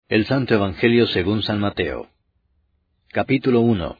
El Santo Evangelio según San Mateo. Capítulo 1.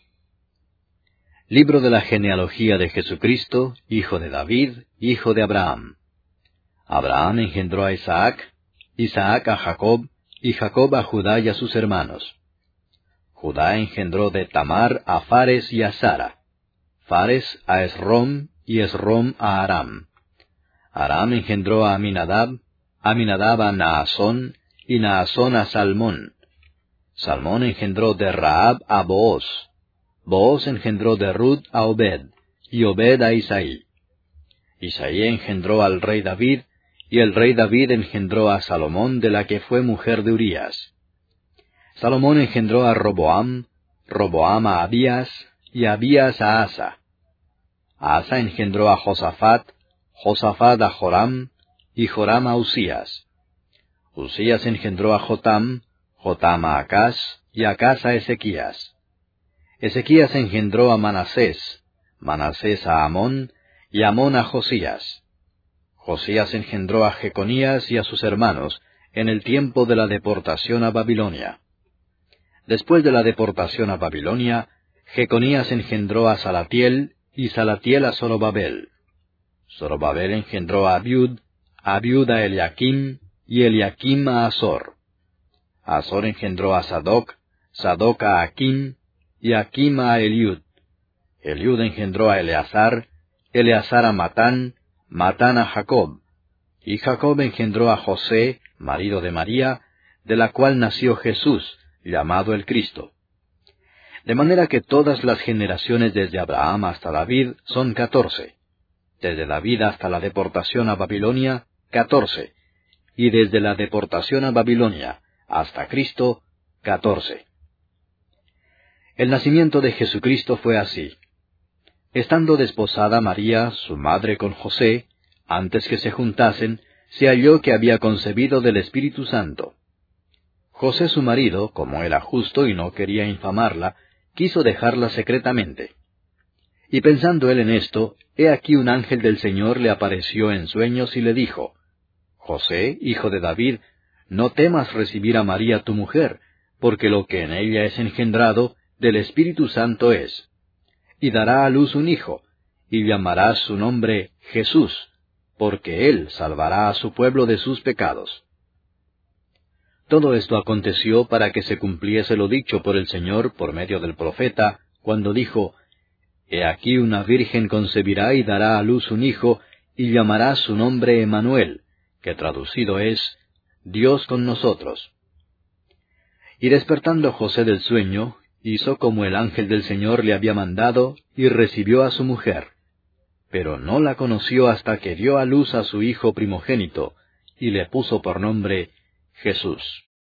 Libro de la genealogía de Jesucristo, hijo de David, hijo de Abraham. Abraham engendró a Isaac, Isaac a Jacob, y Jacob a Judá y a sus hermanos. Judá engendró de Tamar a Fares y a Zara, Fares a Esrom, y Esrom a Aram. Aram engendró a Aminadab, Aminadab a Naasón, y Naasón a Salmón. Salmón engendró de Rahab a Booz. Booz engendró de Rut a Obed, y Obed a Isaí. Isaí engendró al rey David, y el rey David engendró a Salomón, de la que fue mujer de Urías. Salomón engendró a Roboam, Roboam a Abías, y Abías a Asa. Asa engendró a Josafat, Josafat a Joram, y Joram a Usías. Usías engendró a Jotam, Jotam a Acaz, y Acaz a Ezequías. Ezequías engendró a Manasés, Manasés a Amón, y Amón a Josías. Josías engendró a Jeconías y a sus hermanos en el tiempo de la deportación a Babilonia. Después de la deportación a Babilonia, Jeconías engendró a Salatiel, y Salatiel a Zorobabel. Zorobabel engendró a Abiud a Eliakim, y Eliakim a Azor. Azor engendró a Sadoc, Sadoc a Akim, y Akim a Eliud. Eliud engendró a Eleazar, Eleazar a Matán, Matán a Jacob. Y Jacob engendró a José, marido de María, de la cual nació Jesús, llamado el Cristo. De manera que todas las generaciones desde Abraham hasta David son 14. Desde David hasta la deportación a Babilonia, 14. Y desde la deportación a Babilonia hasta Cristo, 14. El nacimiento de Jesucristo fue así. Estando desposada María, su madre, con José, antes que se juntasen, se halló que había concebido del Espíritu Santo. José su marido, como era justo y no quería infamarla, quiso dejarla secretamente. Y pensando él en esto, he aquí un ángel del Señor le apareció en sueños y le dijo: José, hijo de David, no temas recibir a María tu mujer, porque lo que en ella es engendrado del Espíritu Santo es. Y dará a luz un hijo, y llamarás su nombre Jesús, porque él salvará a su pueblo de sus pecados. Todo esto aconteció para que se cumpliese lo dicho por el Señor por medio del profeta, cuando dijo: He aquí una virgen concebirá y dará a luz un hijo, y llamará su nombre Emmanuel, que traducido es, Dios con nosotros. Y despertando José del sueño, hizo como el ángel del Señor le había mandado, y recibió a su mujer. Pero no la conoció hasta que dio a luz a su hijo primogénito, y le puso por nombre Jesús.